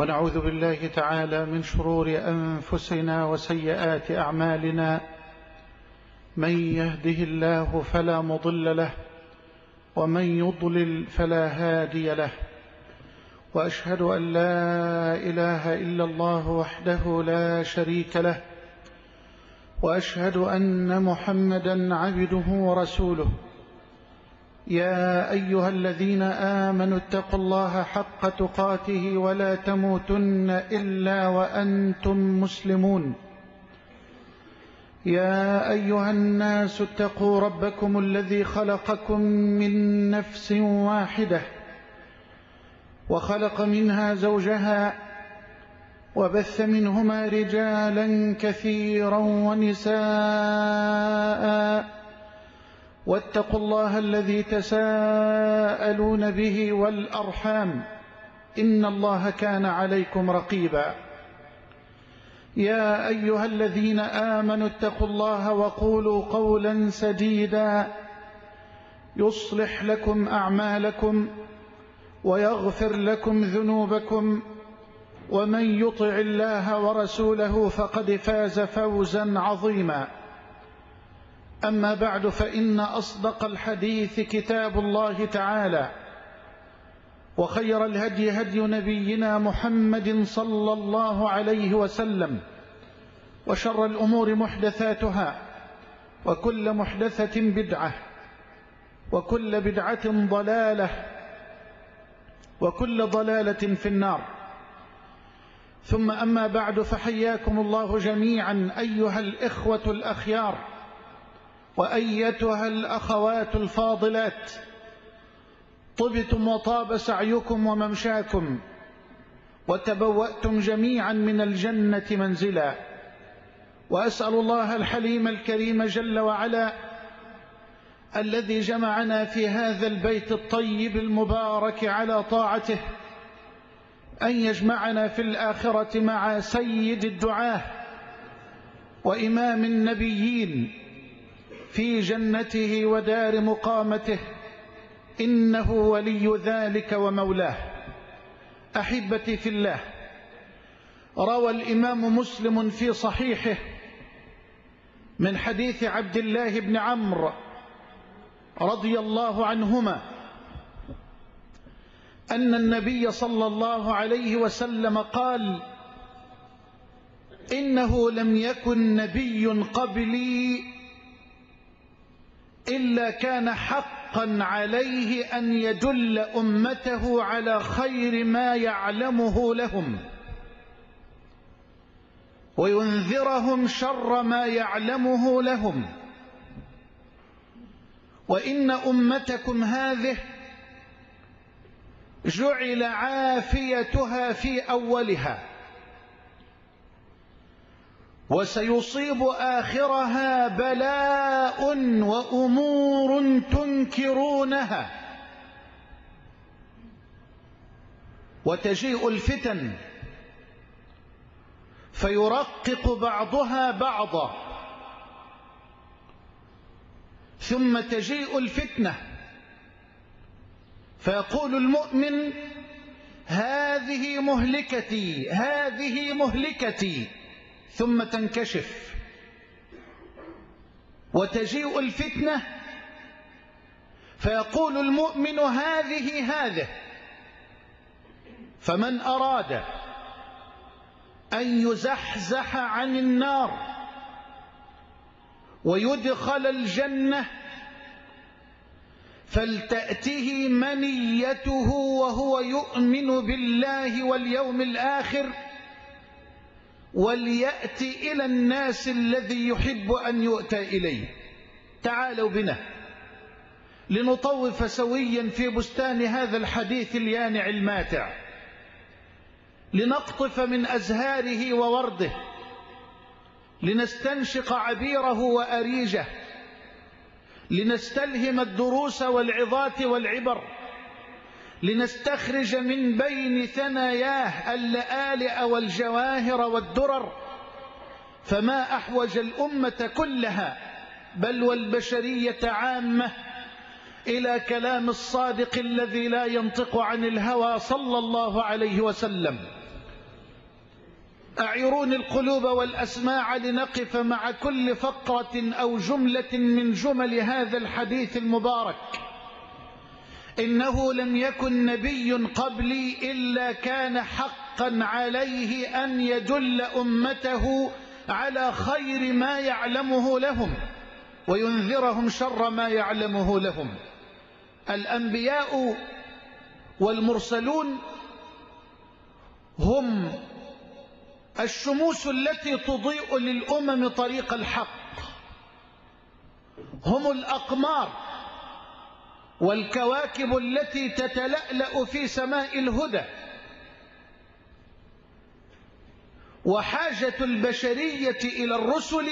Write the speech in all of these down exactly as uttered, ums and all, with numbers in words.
ونعوذ بالله تعالى من شرور أنفسنا وسيئات أعمالنا. من يهده الله فلا مضل له، ومن يضلل فلا هادي له. وأشهد أن لا إله إلا الله وحده لا شريك له، وأشهد أن محمدا عبده ورسوله. يا أيها الذين آمنوا اتقوا الله حق تقاته ولا تموتن إلا وأنتم مسلمون. يا أيها الناس اتقوا ربكم الذي خلقكم من نفس واحدة، وخلق منها زوجها، وبث منهما رجالا كثيرا ونساء. واتقوا الله الذي تساءلون به والأرحام، إن الله كان عليكم رقيبا. يا أيها الذين آمنوا اتقوا الله وقولوا قولا سديدا يصلح لكم أعمالكم ويغفر لكم ذنوبكم، ومن يطع الله ورسوله فقد فاز فوزا عظيما. أما بعد، فإن أصدق الحديث كتاب الله تعالى، وخير الهدي هدي نبينا محمد صلى الله عليه وسلم، وشر الأمور محدثاتها، وكل محدثة بدعة، وكل بدعة ضلالة، وكل ضلالة في النار. ثم أما بعد، فحياكم الله جميعا أيها الإخوة الأخيار، وأيتها الأخوات الفاضلات. طبتم وطاب سعيكم وممشاكم، وتبوأتم جميعا من الجنة منزلا. وأسأل الله الحليم الكريم جل وعلا الذي جمعنا في هذا البيت الطيب المبارك على طاعته أن يجمعنا في الآخرة مع سيد الدعاة وإمام النبيين في جنته ودار مقامته، إنه ولي ذلك ومولاه. أحبتي في الله، روى الإمام مسلم في صحيحه من حديث عبد الله بن عمرو رضي الله عنهما أن النبي صلى الله عليه وسلم قال: إنه لم يكن نبي قبلي إلا كان حقا عليه أن يدل أمته على خير ما يعلمه لهم، وينذرهم شر ما يعلمه لهم. وإن أمتكم هذه جعل عافيتها في أولها، وسيصيب آخرها بلاء وأمور تنكرونها، وتجيء الفتن فيرقق بعضها بعضا، ثم تجيء الفتنة فيقول المؤمن: هذه مهلكتي، هذه مهلكتي، ثم تنكشف. وتجيء الفتنة فيقول المؤمن: هذه هذه. فمن أراد أن يزحزح عن النار ويدخل الجنة فلتأته منيته وهو يؤمن بالله واليوم الآخر، وليأت إلى الناس الذي يحب أن يؤتى إليه. تعالوا بنا لنطوف سويا في بستان هذا الحديث اليانع الماتع، لنقطف من أزهاره وورده، لنستنشق عبيره وأريجه، لنستلهم الدروس والعظات والعبر، لنستخرج من بين ثناياه اللآلئ والجواهر والدرر. فما أحوج الأمة كلها بل والبشرية عامة إلى كلام الصادق الذي لا ينطق عن الهوى صلى الله عليه وسلم. أعيروني القلوب والأسماع لنقف مع كل فقرة أو جملة من جمل هذا الحديث المبارك. إنه لم يكن نبي قبلي إلا كان حقا عليه أن يدل أمته على خير ما يعلمه لهم وينذرهم شر ما يعلمه لهم. الأنبياء والمرسلون هم الشموس التي تضيء للأمم طريق الحق، هم الأقمار والكواكب التي تتلألأ في سماء الهدى. وحاجة البشرية إلى الرسل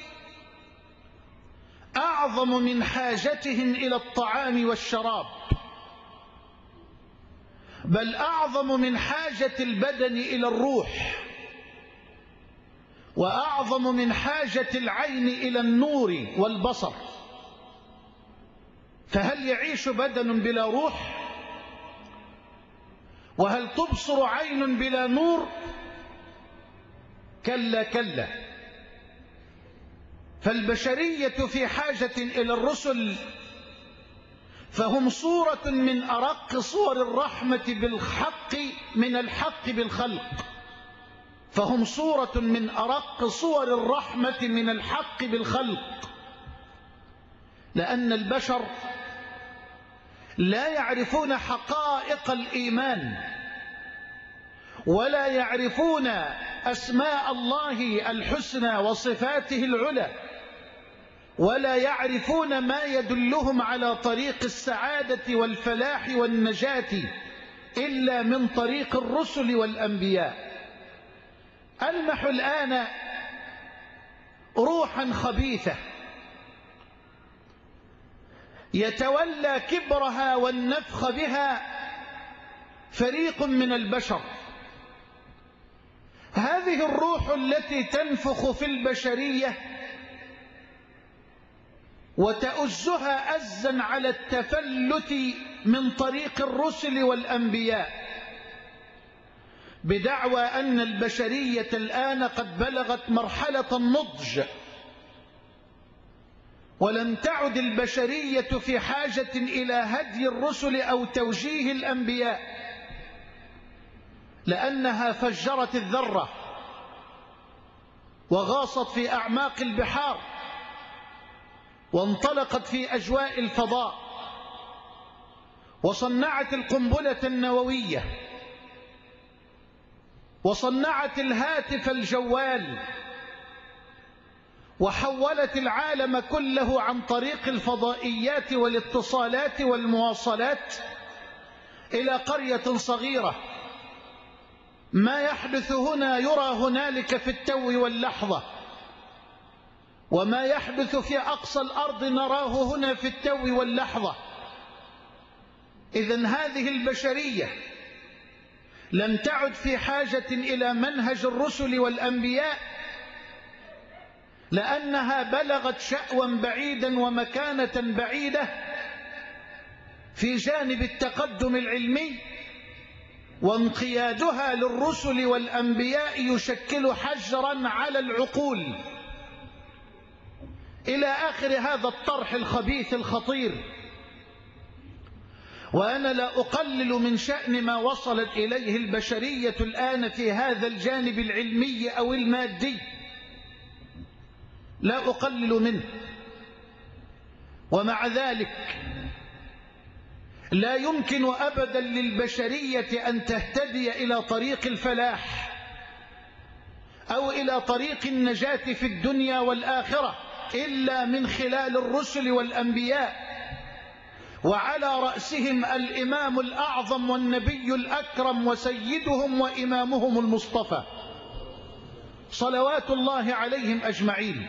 أعظم من حاجتهم إلى الطعام والشراب، بل أعظم من حاجة البدن إلى الروح، وأعظم من حاجة العين إلى النور والبصر. فهل يعيش بدن بلا روح؟ وهل تبصر عين بلا نور؟ كلا كلا. فالبشرية في حاجة إلى الرسل، فهم صورة من أرق صور الرحمة بالحق من الحق بالخلق، فهم صورة من أرق صور الرحمة من الحق بالخلق. لأن البشر لا يعرفون حقائق الإيمان، ولا يعرفون أسماء الله الحسنى وصفاته العلى، ولا يعرفون ما يدلهم على طريق السعادة والفلاح والنجاة إلا من طريق الرسل والأنبياء. ألمح الآن روحا خبيثة يتولى كبرها والنفخ بها فريق من البشر. هذه الروح التي تنفخ في البشرية وتؤزها أزا على التفلت من طريق الرسل والأنبياء، بدعوى أن البشرية الآن قد بلغت مرحلة النضج، ولم تعد البشرية في حاجة إلى هدي الرسل أو توجيه الأنبياء، لأنها فجرت الذرة وغاصت في أعماق البحار وانطلقت في أجواء الفضاء وصنعت القنبلة النووية وصنعت الهاتف الجوال وحولت العالم كله عن طريق الفضائيات والاتصالات والمواصلات إلى قرية صغيرة. ما يحدث هنا يرى هنالك في التو واللحظة، وما يحدث في أقصى الأرض نراه هنا في التو واللحظة. إذن هذه البشرية لم تعد في حاجة إلى منهج الرسل والأنبياء، لأنها بلغت شأوا بعيدا ومكانة بعيدة في جانب التقدم العلمي، وانقيادها للرسل والأنبياء يشكل حجرا على العقول إلى آخر هذا الطرح الخبيث الخطير. وأنا لا أقلل من شأن ما وصلت إليه البشرية الآن في هذا الجانب العلمي أو المادي، لا أقلل منه، ومع ذلك لا يمكن أبدا للبشرية أن تهتدي إلى طريق الفلاح أو إلى طريق النجاة في الدنيا والآخرة إلا من خلال الرسل والأنبياء، وعلى رأسهم الإمام الأعظم والنبي الأكرم وسيدهم وإمامهم المصطفى صلوات الله عليهم أجمعين.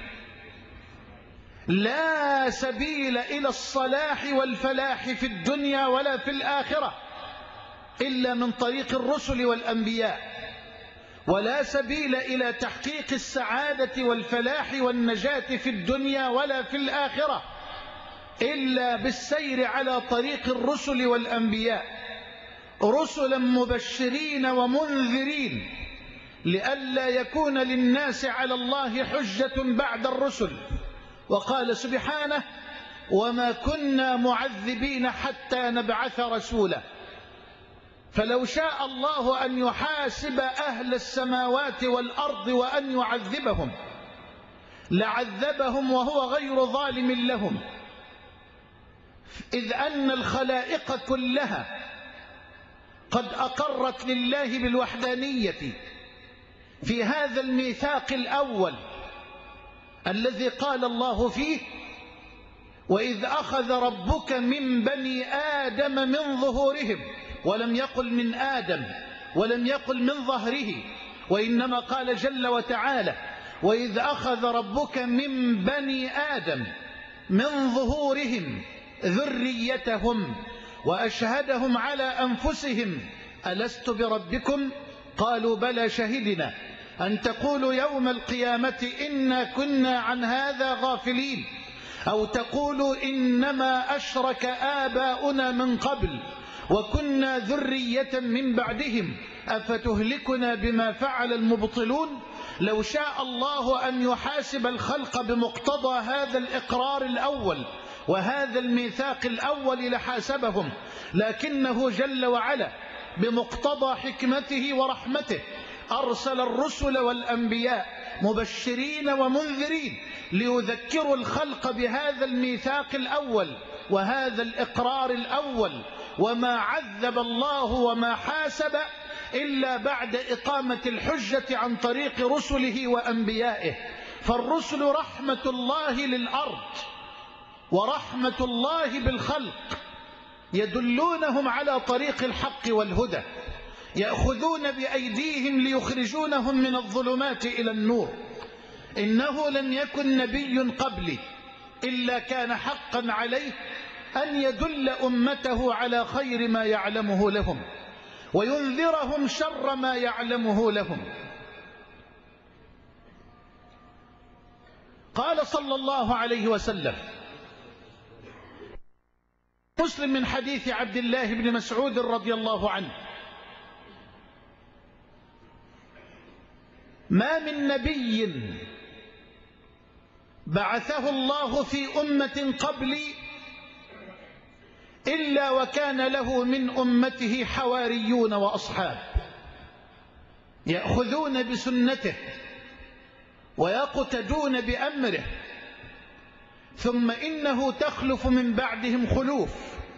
لا سبيل إلى الصلاح والفلاح في الدنيا ولا في الآخرة إلا من طريق الرسل والأنبياء، ولا سبيل إلى تحقيق السعادة والفلاح والنجاة في الدنيا ولا في الآخرة إلا بالسير على طريق الرسل والأنبياء، رسلا مبشرين ومنذرين لئلا يكون للناس على الله حجة بعد الرسل. وقال سبحانه: وما كنا معذبين حتى نبعث رسولا. فلو شاء الله أن يحاسب أهل السماوات والأرض وأن يعذبهم لعذبهم وهو غير ظالم لهم، إذ أن الخلائق كلها قد أقرت لله بالوحدانية في هذا الميثاق الأول الذي قال الله فيه: وإذ أخذ ربك من بني آدم من ظهورهم، ولم يقل من آدم ولم يقل من ظهره، وإنما قال جل وتعالى: وإذ أخذ ربك من بني آدم من ظهورهم ذريتهم وأشهدهم على أنفسهم ألست بربكم؟ قالوا بلى شهدنا أن تقولوا يوم القيامة إنا كنا عن هذا غافلين، أو تقولوا إنما أشرك آباؤنا من قبل وكنا ذرية من بعدهم أفتهلكنا بما فعل المبطلون. لو شاء الله أن يحاسب الخلق بمقتضى هذا الإقرار الأول وهذا الميثاق الأول لحاسبهم، لكنه جل وعلا بمقتضى حكمته ورحمته أرسل الرسل والأنبياء مبشرين ومنذرين ليذكروا الخلق بهذا الميثاق الأول وهذا الإقرار الأول. وما عذب الله وما حاسب إلا بعد إقامة الحجة عن طريق رسله وأنبيائه. فالرسل رحمة الله للأرض ورحمة الله بالخلق، يدلونهم على طريق الحق والهدى، يأخذون بأيديهم ليخرجونهم من الظلمات إلى النور. إنه لم يكن نبي قبلي إلا كان حقا عليه أن يدل أمته على خير ما يعلمه لهم وينذرهم شر ما يعلمه لهم. قال صلى الله عليه وسلم: مسلم من حديث عبد الله بن مسعود رضي الله عنه: ما من نبي بعثه الله في أمة قبلي إلا وكان له من أمته حواريون وأصحاب يأخذون بسنته ويقتدون بأمره، ثم إنه تخلف من بعدهم خلوف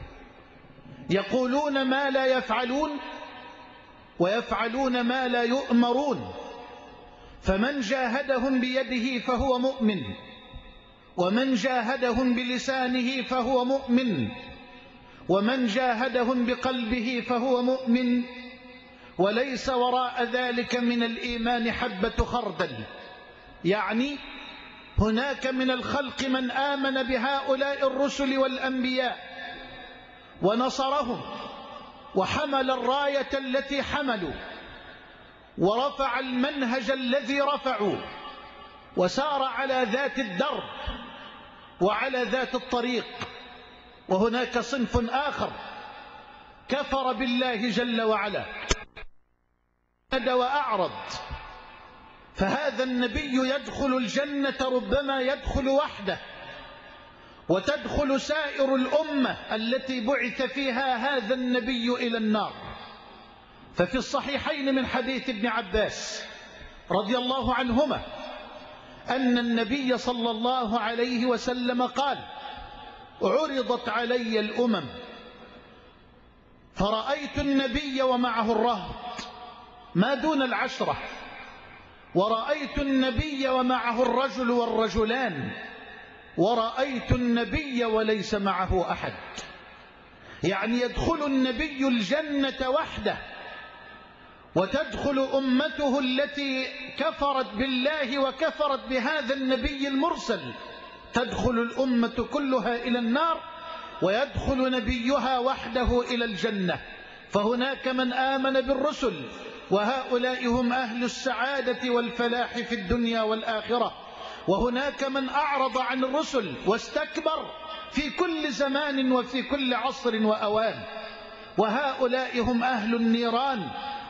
يقولون ما لا يفعلون ويفعلون ما لا يؤمرون، فمن جاهدهم بيده فهو مؤمن، ومن جاهدهم بلسانه فهو مؤمن، ومن جاهدهم بقلبه فهو مؤمن، وليس وراء ذلك من الإيمان حبة خردل. يعني هناك من الخلق من آمن بهؤلاء الرسل والأنبياء ونصرهم وحمل الراية التي حملوا ورفع المنهج الذي رفعوا وسار على ذات الدرب وعلى ذات الطريق. وهناك صنف آخر كفر بالله جل وعلا وأعرض، فهذا النبي يدخل الجنة ربما يدخل وحده، وتدخل سائر الأمة التي بعث فيها هذا النبي إلى النار. ففي الصحيحين من حديث ابن عباس رضي الله عنهما أن النبي صلى الله عليه وسلم قال: عرضت علي الأمم فرأيت النبي ومعه الرهط ما دون العشرة، ورأيت النبي ومعه الرجل والرجلان، ورأيت النبي وليس معه أحد. يعني يدخل النبي الجنة وحده، وتدخل أمته التي كفرت بالله وكفرت بهذا النبي المرسل، تدخل الأمة كلها إلى النار، ويدخل نبيها وحده إلى الجنة. فهناك من آمن بالرسل، وهؤلاء هم أهل السعادة والفلاح في الدنيا والآخرة. وهناك من أعرض عن الرسل واستكبر في كل زمان وفي كل عصر وأوان، وهؤلاء هم أهل النيران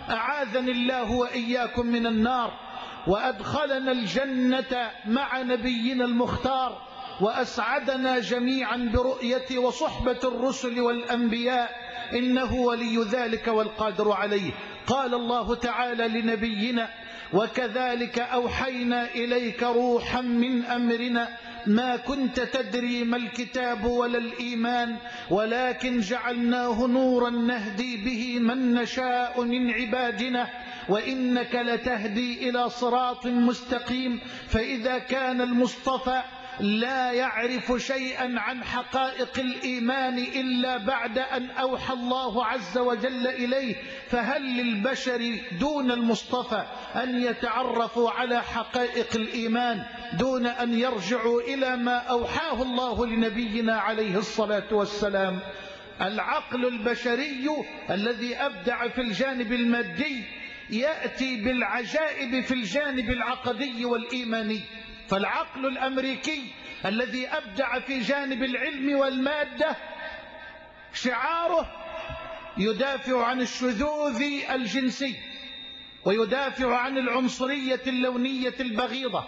أعاذني الله وإياكم من النار، وأدخلنا الجنة مع نبينا المختار، وأسعدنا جميعا برؤية وصحبة الرسل والأنبياء، إنه ولي ذلك والقادر عليه. قال الله تعالى لنبينا: وكذلك أوحينا إليك روحا من أمرنا ما كنت تدري ما الكتاب ولا الإيمان ولكن جعلناه نورا نهدي به من نشاء من عبادنا وإنك لتهدي إلى صراط مستقيم. فإذا كان المصطفى لا يعرف شيئا عن حقائق الإيمان إلا بعد أن أوحى الله عز وجل إليه، فهل للبشر دون المصطفى أن يتعرفوا على حقائق الإيمان دون أن يرجعوا إلى ما أوحاه الله لنبينا عليه الصلاة والسلام؟ العقل البشري الذي أبدع في الجانب المادي يأتي بالعجائب في الجانب العقدي والإيماني. فالعقل الأمريكي الذي أبدع في جانب العلم والمادة شعاره يدافع عن الشذوذ الجنسي، ويدافع عن العنصرية اللونية البغيضة،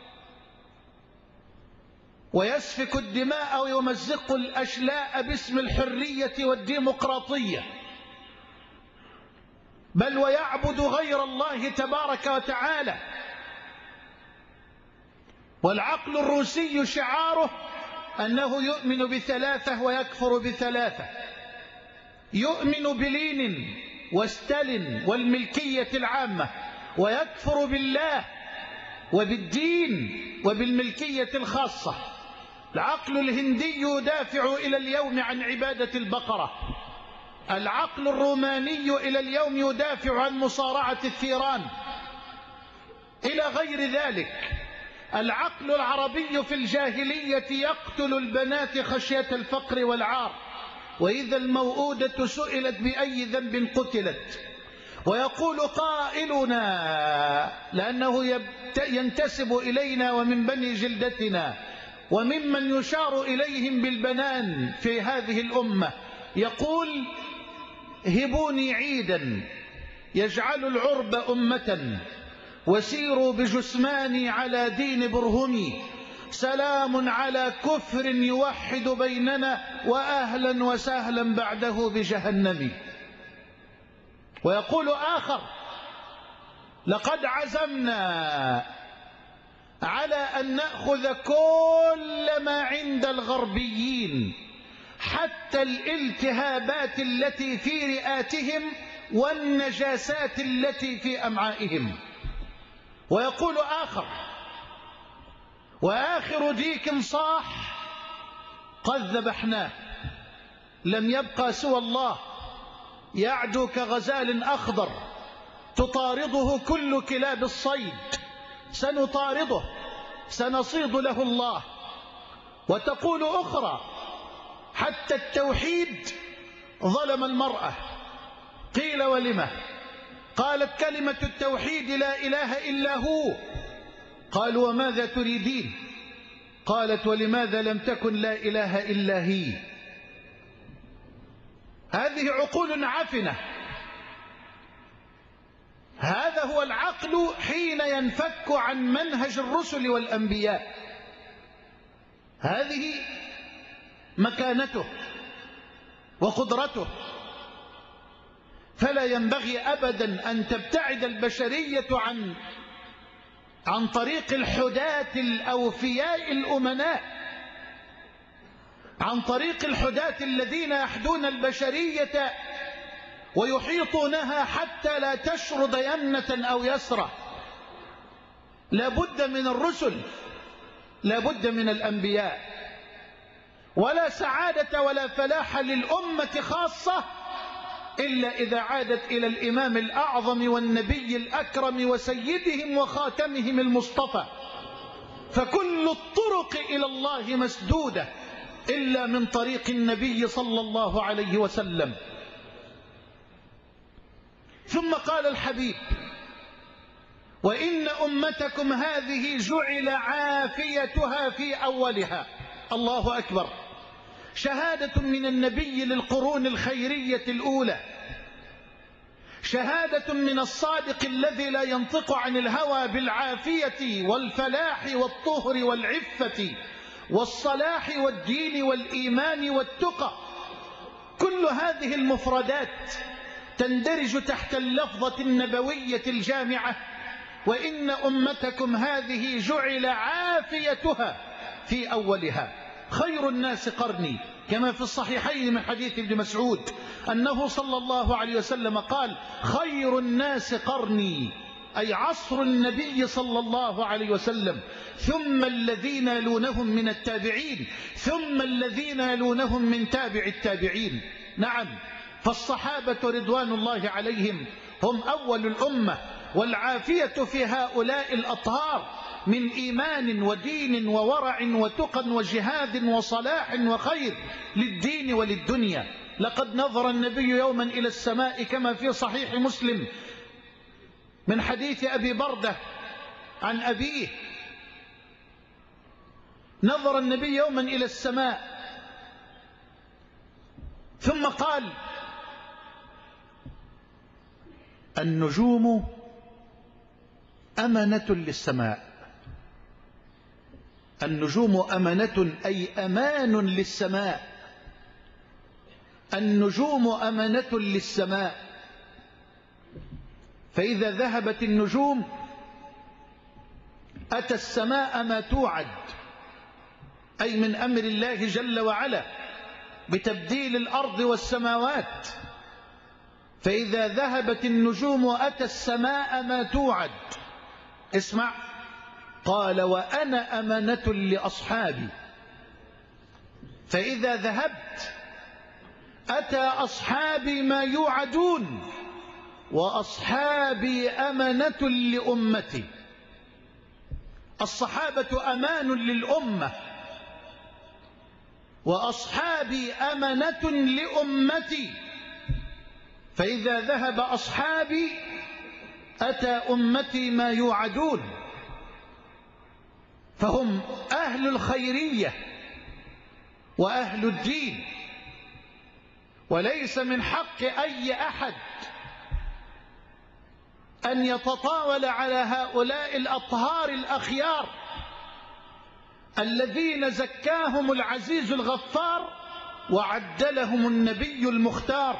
ويسفك الدماء ويمزق الأشلاء باسم الحرية والديمقراطية، بل ويعبد غير الله تبارك وتعالى. والعقل الروسي شعاره أنه يؤمن بثلاثة ويكفر بثلاثة، يؤمن بلينين وستالين والملكية العامة، ويكفر بالله وبالدين وبالملكية الخاصة. العقل الهندي يدافع إلى اليوم عن عبادة البقرة، العقل الروماني إلى اليوم يدافع عن مصارعة الثيران، إلى غير ذلك. العقل العربي في الجاهلية يقتل البنات خشية الفقر والعار، وإذا الموءودة سئلت بأي ذنب قتلت. ويقول قائلنا لأنه ينتسب إلينا ومن بني جلدتنا وممن يشار إليهم بالبنان في هذه الأمة، يقول: هبوني عيدا يجعل العرب أمة وسيروا بجثماني على دين برهمي، سلام على كفر يوحد بيننا وأهلا وسهلا بعده بجهنم. ويقول آخر: لقد عزمنا على أن نأخذ كل ما عند الغربيين حتى الالتهابات التي في رئاتهم والنجاسات التي في أمعائهم. ويقول آخر: وآخر ديك صاح قد ذبحناه، لم يبقى سوى الله يعدو كغزال أخضر تطارده كل كلاب الصيد، سنطارده سنصيد له الله. وتقول أخرى: حتى التوحيد ظلم المرأة. قيل: ولما؟ قالت: كلمة التوحيد لا إله إلا هو. قالوا: وماذا تريدين؟ قالت: ولماذا لم تكن لا إله إلا هي؟ هذه عقول عفنة. هذا هو العقل حين ينفك عن منهج الرسل والأنبياء، هذه مكانته وقدرته. فلا ينبغي أبدا أن تبتعد البشرية عن عن طريق الحداة الأوفياء الأمناء، عن طريق الحداة الذين يحدون البشرية ويحيطونها حتى لا تشرد يمنة أو يسرى. لا بد من الرسل، لا بد من الأنبياء. ولا سعادة ولا فلاح للأمة خاصة إلا إذا عادت إلى الإمام الأعظم والنبي الأكرم وسيدهم وخاتمهم المصطفى. فكل الطرق إلى الله مسدودة إلا من طريق النبي صلى الله عليه وسلم. ثم قال الحبيب: وإن أمتكم هذه جعل عافيتها في أولها. الله أكبر. شهادة من النبي للقرون الخيرية الأولى شهادة من الصادق الذي لا ينطق عن الهوى بالعافية والفلاح والطهر والعفة والصلاح والدين والإيمان والتقى. كل هذه المفردات تندرج تحت اللفظة النبوية الجامعة: وإن أمتكم هذه جعل عافيتها في أولها. خير الناس قرني، كما في الصحيحين من حديث ابن مسعود أنه صلى الله عليه وسلم قال: خير الناس قرني، أي عصر النبي صلى الله عليه وسلم، ثم الذين يلونهم من التابعين، ثم الذين يلونهم من تابع التابعين. نعم، فالصحابة رضوان الله عليهم هم أول الأمة، والعافية في هؤلاء الأطهار من إيمان ودين وورع وتقى وجهاد وصلاح وخير للدين وللدنيا. لقد نظر النبي يوما إلى السماء كما في صحيح مسلم من حديث أبي بردة عن أبيه: نظر النبي يوما إلى السماء ثم قال: النجوم أمنة للسماء. النجوم أمنة أي أمان للسماء. النجوم أمنة للسماء، فإذا ذهبت النجوم أتى السماء ما توعد، أي من أمر الله جل وعلا بتبديل الأرض والسماوات. فإذا ذهبت النجوم أتى السماء ما توعد. اسمع، قال: وأنا أمنة لأصحابي. فإذا ذهبت أتى أصحابي ما يوعدون، وأصحابي أمنة لأمتي. الصحابة أمان للأمة، وأصحابي أمنة لأمتي. فإذا ذهب أصحابي أتى أمتي ما يوعدون، فهم أهل الخيرية وأهل الدين. وليس من حق أي أحد أن يتطاول على هؤلاء الأطهار الأخيار الذين زكاهم العزيز الغفار وعدلهم النبي المختار.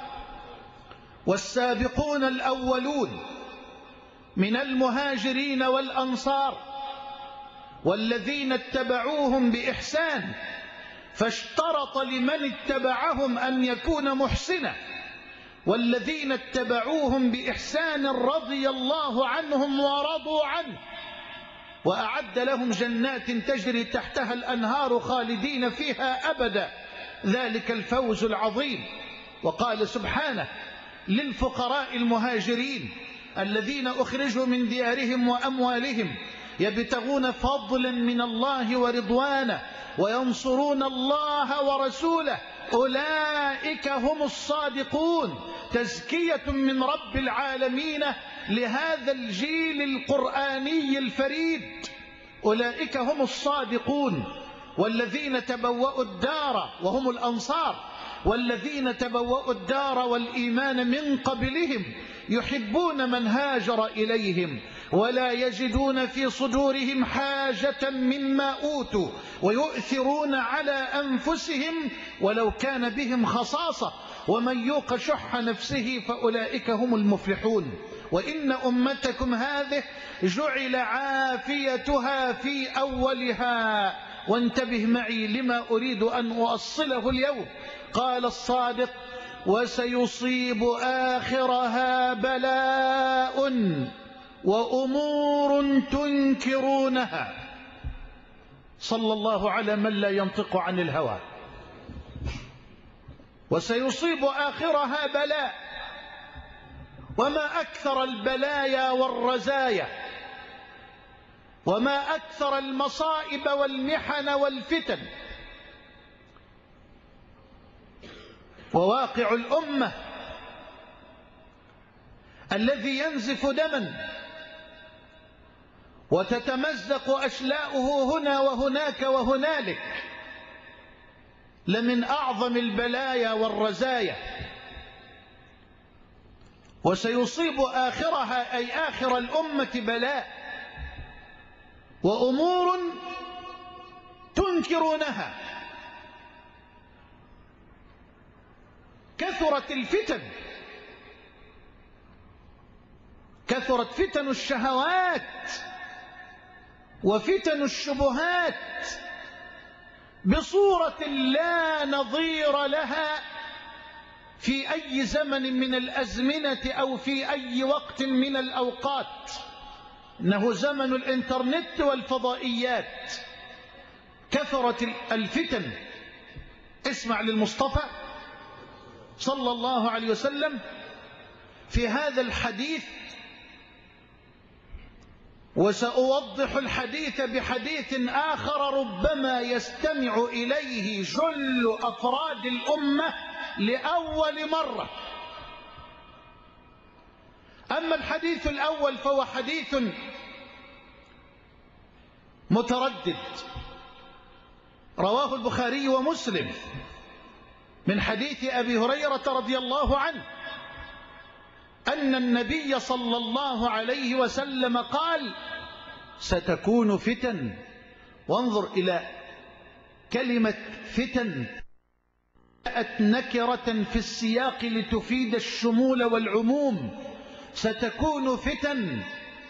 والسابقون الأولون من المهاجرين والأنصار والذين اتبعوهم بإحسان، فاشترط لمن اتبعهم أن يكون محسنا، والذين اتبعوهم بإحسان رضي الله عنهم ورضوا عنه، وأعد لهم جنات تجري تحتها الأنهار خالدين فيها أبدا، ذلك الفوز العظيم. وقال سبحانه: للفقراء المهاجرين الذين أخرجوا من ديارهم وأموالهم يبتغون فضلا من الله ورضوانه وينصرون الله ورسوله أولئك هم الصادقون. تزكية من رب العالمين لهذا الجيل القرآني الفريد. أولئك هم الصادقون، والذين تبوأوا الدار وهم الأنصار، والذين تبوأوا الدار والإيمان من قبلهم يحبون من هاجر إليهم ولا يجدون في صدورهم حاجة مما أوتوا ويؤثرون على أنفسهم ولو كان بهم خصاصة ومن يوق شح نفسه فأولئك هم المفلحون. وإن أمتكم هذه جعل عافيتها في أولها. وانتبه معي لما أريد أن أؤصله اليوم. قال الصادق: وسيصيب آخرها بلاء وأمور تنكرونها. صلى الله على من لا ينطق عن الهوى. وسيصيب آخرها بلاء. وما أكثر البلايا والرزايا، وما أكثر المصائب والمحن والفتن. وواقع الأمة الذي ينزف دما وتتمزق أشلاؤه هنا وهناك وهنالك لمن أعظم البلايا والرزايا. وسيصيب آخرها أي آخر الأمة بلاء وأمور تنكرونها. كثرت الفتن، كثرت فتن الشهوات وفتن الشبهات بصورة لا نظير لها في أي زمن من الأزمنة أو في أي وقت من الأوقات. إنه زمن الإنترنت والفضائيات. كثرت الفتن. اسمع للمصطفى صلى الله عليه وسلم في هذا الحديث، وسأوضح الحديث بحديث آخر ربما يستمع إليه جل أفراد الأمة لأول مرة. أما الحديث الأول فهو حديث متردد، رواه البخاري ومسلم من حديث أبي هريرة رضي الله عنه أن النبي صلى الله عليه وسلم قال: ستكون فتن. وانظر إلى كلمة فتن، جاءت نكرة في السياق لتفيد الشمول والعموم. ستكون فتن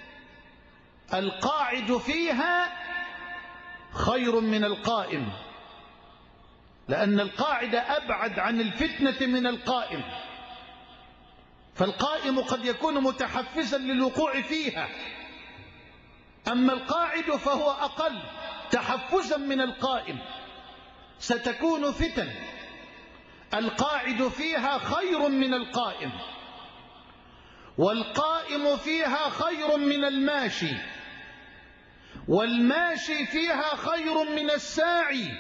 القاعد فيها خير من القائم، لأن القاعد أبعد عن الفتنة من القائم، فالقائم قد يكون متحفزا للوقوع فيها، أما القاعد فهو أقل تحفزا من القائم. ستكون فتن القاعد فيها خير من القائم، والقائم فيها خير من الماشي، والماشي فيها خير من الساعي،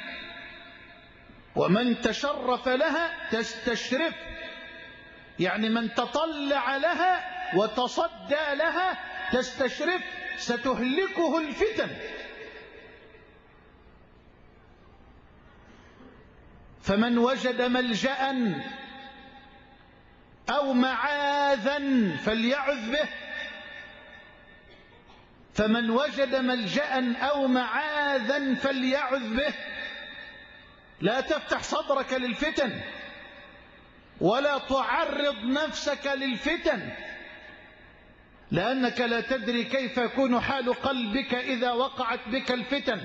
ومن تشرف لها تستشرف، يعني من تطلع لها وتصدى لها تستشرف. ستهلكه الفتن. فمن وجد ملجأ أو معاذا فليعذ به، فمن وجد ملجأ أو معاذا فليعذ به. لا تفتح صدرك للفتن ولا تعرض نفسك للفتن، لأنك لا تدري كيف يكون حال قلبك إذا وقعت بك الفتن.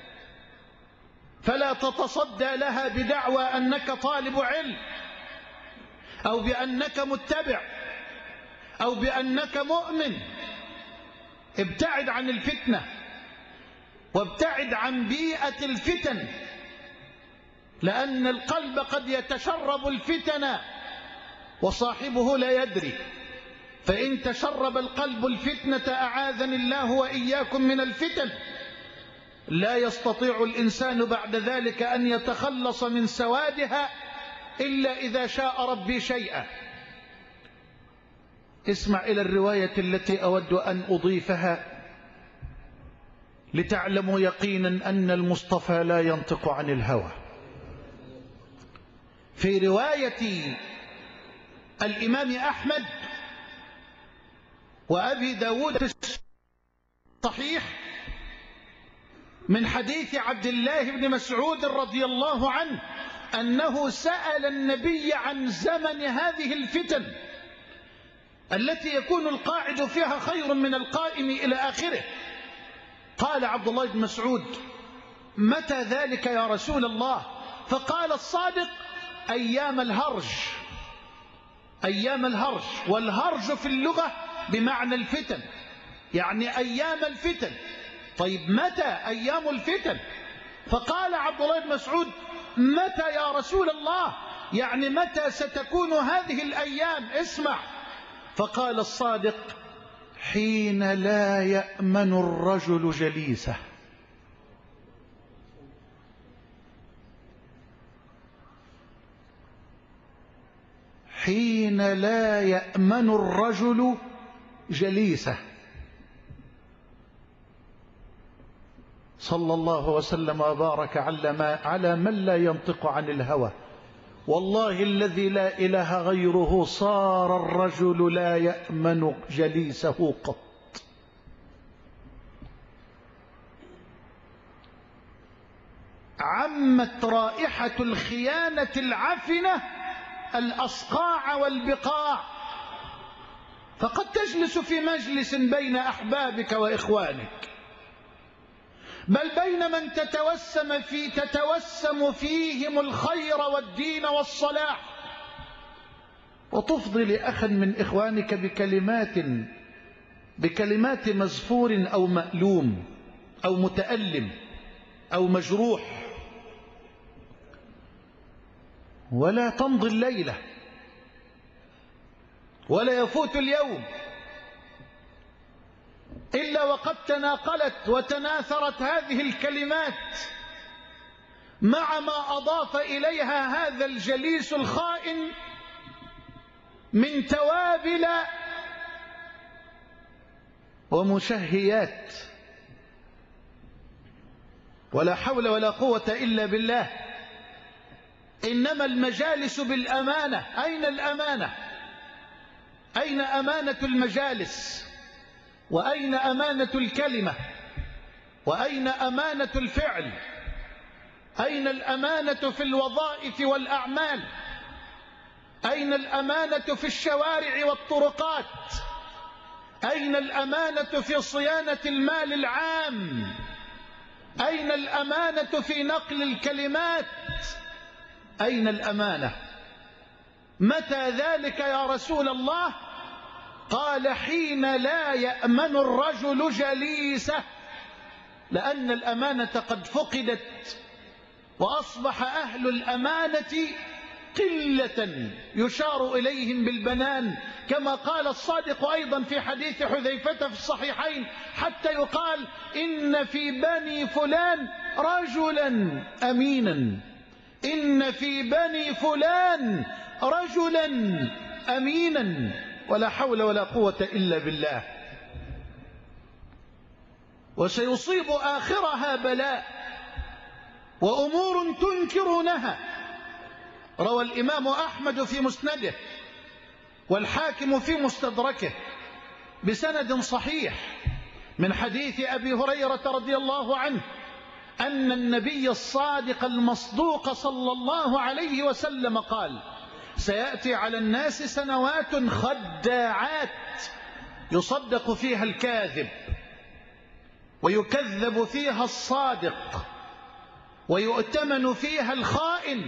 فلا تتصدى لها بدعوى أنك طالب علم، أو بأنك متبع، أو بأنك مؤمن. ابتعد عن الفتنة وابتعد عن بيئة الفتن، لأن القلب قد يتشرب الفتن وصاحبه لا يدري. فإن تشرب القلب الفتنة أعاذني الله وإياكم من الفتن، لا يستطيع الإنسان بعد ذلك أن يتخلص من سوادها إلا إذا شاء ربي شيئا. اسمع إلى الرواية التي أود أن أضيفها لتعلموا يقينا أن المصطفى لا ينطق عن الهوى. في رواية الإمام أحمد وأبي داود صحيح من حديث عبد الله بن مسعود رضي الله عنه أنه سأل النبي عن زمن هذه الفتن التي يكون القاعد فيها خير من القائم إلى آخره. قال عبد الله بن مسعود: متى ذلك يا رسول الله؟ فقال الصادق: أيام الهرج. أيام الهرج، والهرج في اللغة بمعنى الفتن، يعني أيام الفتن. طيب متى أيام الفتن؟ فقال عبد الله بن مسعود: متى يا رسول الله؟ يعني متى ستكون هذه الأيام؟ اسمع. فقال الصادق: حين لا يأمن الرجل جليسه. حين لا يأمن الرجل جليسه. صلى الله وسلم وبارك على من لا ينطق عن الهوى والله الذي لا إله غيره صار الرجل لا يأمن جليسه قط. عمت رائحة الخيانة العفنة الأصقاع والبقاع، فقد تجلس في مجلس بين أحبابك وإخوانك، بل بين من تتوسم في تتوسم فيهم الخير والدين والصلاح، وتفضي لأخا من إخوانك بكلمات بكلمات مزفور أو مألوم أو متألم أو مجروح، ولا تمضي الليلة ولا يفوت اليوم إلا وقد تناقلت وتناثرت هذه الكلمات مع ما أضاف إليها هذا الجليس الخائن من توابل ومشهيات. ولا حول ولا قوة إلا بالله. إنما المجالس بالأمانة. أين الأمانة؟ أين أمانة المجالس؟ وأين أمانة الكلمة؟ وأين أمانة الفعل؟ أين الأمانة في الوظائف والأعمال؟ أين الأمانة في الشوارع والطرقات؟ أين الأمانة في صيانة المال العام؟ أين الأمانة في نقل الكلمات؟ أين الأمانة؟ متى ذلك يا رسول الله؟ قال حين لا يأمن الرجل جليسه، لأن الأمانة قد فقدت، وأصبح أهل الأمانة قلة يشار إليهم بالبنان، كما قال الصادق أيضا في حديث حذيفة في الصحيحين، حتى يقال إن في بني فلان رجلا أمينا، إن في بني فلان رجلا أمينا. ولا حول ولا قوة إلا بالله. وسيصيب آخرها بلاء وأمور تنكرونها. روى الإمام أحمد في مسنده والحاكم في مستدركه بسند صحيح من حديث أبي هريرة رضي الله عنه أن النبي الصادق المصدوق صلى الله عليه وسلم قال: سيأتي على الناس سنوات خداعات يصدق فيها الكاذب ويكذب فيها الصادق ويؤتمن فيها الخائن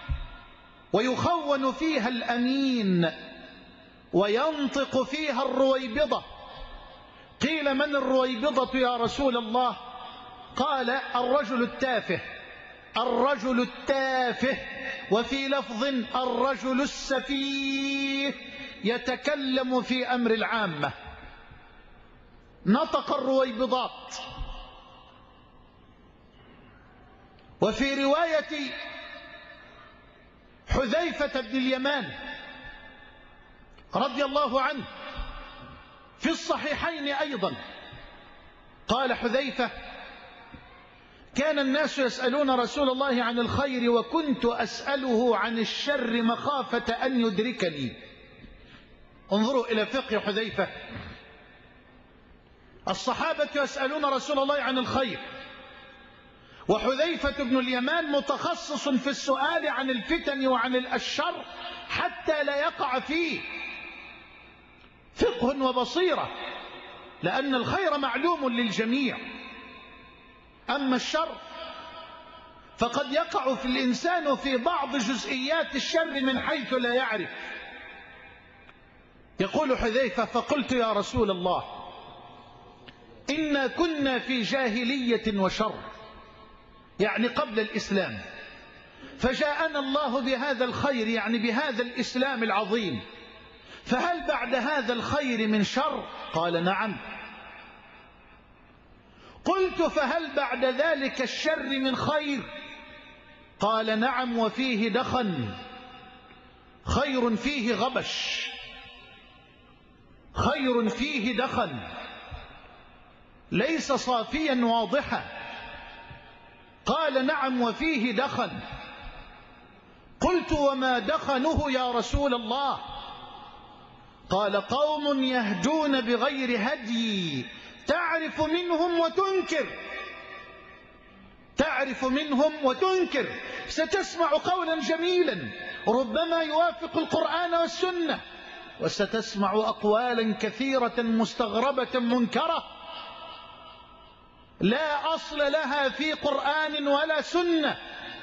ويخون فيها الأمين وينطق فيها الرويبضة. قيل من الرويبضة يا رسول الله؟ قال الرجل التافه، الرجل التافه، وفي لفظ الرجل السفيه يتكلم في أمر العامة. نطق الرويبضات. وفي رواية حذيفة بن اليمان رضي الله عنه في الصحيحين أيضا قال حذيفة: كان الناس يسألون رسول الله عن الخير وكنت أسأله عن الشر مخافة أن يدركني. انظروا إلى فقه حذيفة. الصحابة يسألون رسول الله عن الخير، وحذيفة بن اليمان متخصص في السؤال عن الفتن وعن الشر حتى لا يقع فيه. فقه وبصيرة، لأن الخير معلوم للجميع، أما الشر فقد يقع في الإنسان في بعض جزئيات الشر من حيث لا يعرف. يقول حذيفة: فقلت يا رسول الله إنا كنا في جاهلية وشر، يعني قبل الإسلام، فجاءنا الله بهذا الخير، يعني بهذا الإسلام العظيم، فهل بعد هذا الخير من شر؟ قال: نعم. قلت: فهل بعد ذلك الشر من خير؟ قال: نعم، وفيه دخن، خير فيه غبش، خير فيه دخن، ليس صافيا واضحا. قال: نعم، وفيه دخن. قلت وما دخنه يا رسول الله؟ قال قوم يهدون بغير هدي تعرف منهم وتنكر، تعرف منهم وتنكر. ستسمع قولا جميلا ربما يوافق القرآن والسنة، وستسمع أقوالا كثيرة مستغربة منكرة لا أصل لها في قرآن ولا سنة.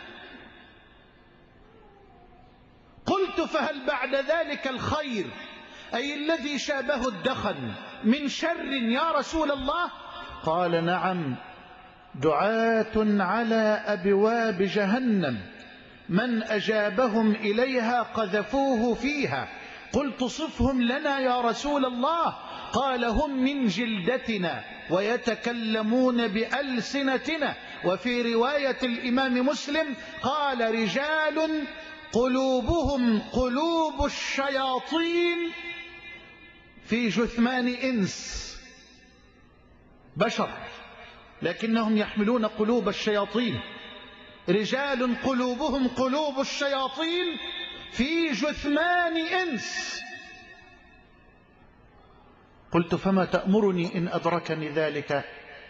قلت فهل بعد ذلك الخير، أي الذي شابه الدخن، من شر يا رسول الله؟ قال نعم، دعاة على أبواب جهنم من أجابهم إليها قذفوه فيها. قلت صفهم لنا يا رسول الله؟ قال هم من جلدتنا ويتكلمون بألسنتنا. وفي رواية الإمام مسلم قال رجال قلوبهم قلوب الشياطين في جثمان إنس، بشر لكنهم يحملون قلوب الشياطين. رجال قلوبهم قلوب الشياطين في جثمان إنس. قلت فما تأمرني إن أدركني ذلك؟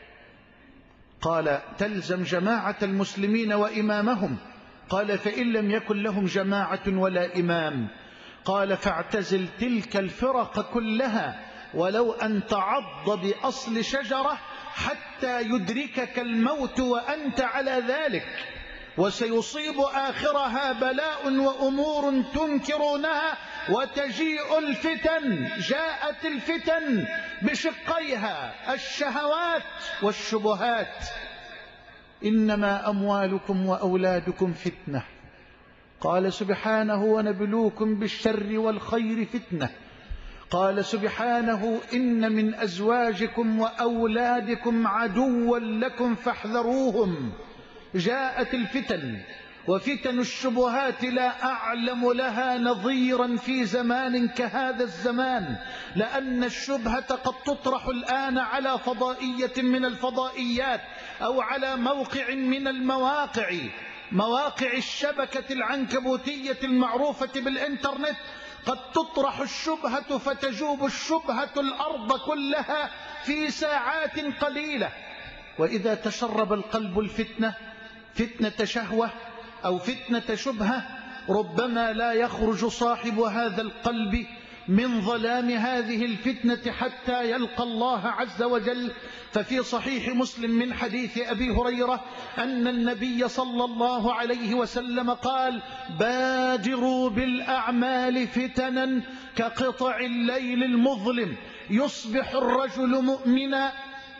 قال تلزم جماعة المسلمين وإمامهم. قال فإن لم يكن لهم جماعة ولا إمام؟ قال فاعتزل تلك الفرق كلها ولو أن تعض بأصل شجرة حتى يدركك الموت وأنت على ذلك، وسيصيب آخرها بلاء وأمور تنكرونها وتجيء الفتن. جاءت الفتن بشقيها الشهوات والشبهات. إنما أموالكم وأولادكم فتنة. قال سبحانه ونبلوكم بالشر والخير فتنة. قال سبحانه إن من أزواجكم وأولادكم عدوا لكم فاحذروهم. جاءت الفتن، وفتن الشبهات لا أعلم لها نظيرا في زمان كهذا الزمان، لأن الشبهة قد تطرح الآن على فضائية من الفضائيات أو على موقع من المواقع، مواقع الشبكة العنكبوتية المعروفة بالإنترنت. قد تطرح الشبهة فتجوب الشبهة الأرض كلها في ساعات قليلة. وإذا تشرب القلب الفتنة، فتنة شهوة أو فتنة شبهة، ربما لا يخرج صاحب هذا القلب من ظلام هذه الفتنة حتى يلقى الله عز وجل. ففي صحيح مسلم من حديث أبي هريرة أن النبي صلى الله عليه وسلم قال بادروا بالأعمال فتنا كقطع الليل المظلم، يصبح الرجل مؤمنا